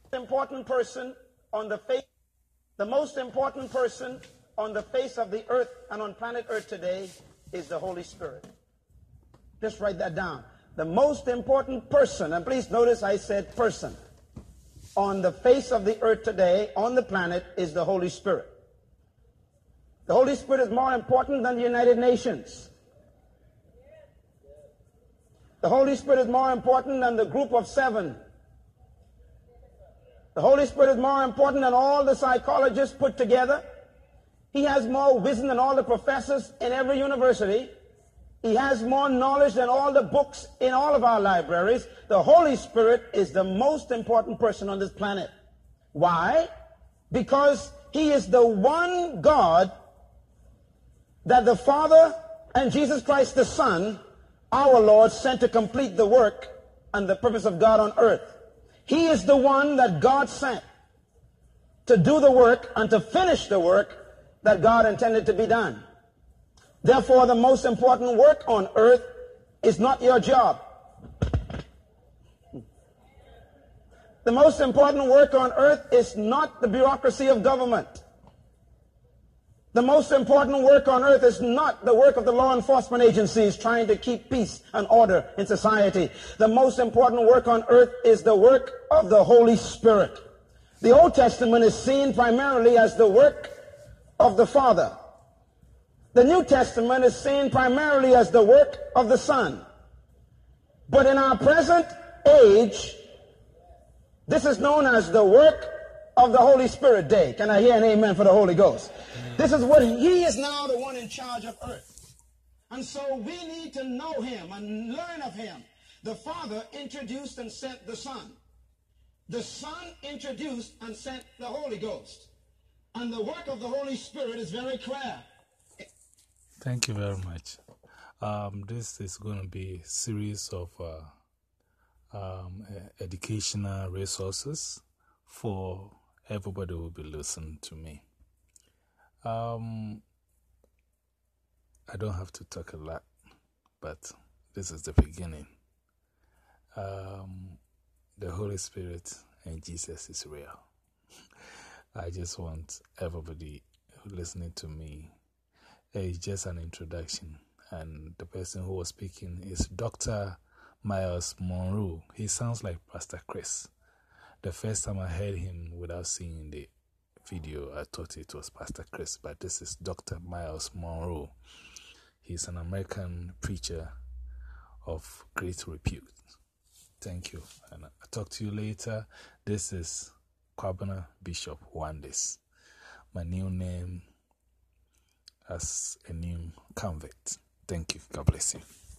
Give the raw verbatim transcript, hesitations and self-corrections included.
important person on the face, the most important person on the face of the earth and on planet Earth today is the Holy Spirit. Just write that down. The most important person, and please notice I said person, on the face of the earth today, on the planet, is the Holy Spirit. The Holy Spirit is more important than the United Nations. The Holy Spirit is more important than the group of seven. The Holy Spirit is more important than all the psychologists put together. He has more wisdom than all the professors in every university. He has more knowledge than all the books in all of our libraries. The Holy Spirit is the most important person on this planet. Why? Because he is the one God that the Father and Jesus Christ the Son, our Lord, sent to complete the work and the purpose of God on earth. He is the one that God sent to do the work and to finish the work that God intended to be done. Therefore, the most important work on earth is not your job. The most important work on earth is not the bureaucracy of government. The most important work on earth is not the work of the law enforcement agencies trying to keep peace and order in society. The most important work on earth is the work of the Holy Spirit. The Old Testament is seen primarily as the work of the Father. The New Testament is seen primarily as the work of the Son. But in our present age, this is known as the work of the Holy Spirit Day. Can I hear an amen for the Holy Ghost? This is what he is now the one in charge of earth. And so we need to know him and learn of him. The Father introduced and sent the Son. The Son introduced and sent the Holy Ghost. And the work of the Holy Spirit is very clear. Thank you very much. Um, this is going to be a series of uh, um, educational resources for everybody who will be listening to me. Um, I don't have to talk a lot, but this is the beginning. Um, the Holy Spirit and Jesus is real. I just want everybody listening to me. It's just an introduction, and the person who was speaking is Doctor Myles Munroe. He sounds like Pastor Chris. The first time I heard him without seeing the video, I thought it was Pastor Chris, but this is Doctor Myles Munroe. He's an American preacher of great repute. Thank you, and I'll talk to you later. This is Kwabena Bishop Wandis. My new name as a new convict. Thank you. God bless you.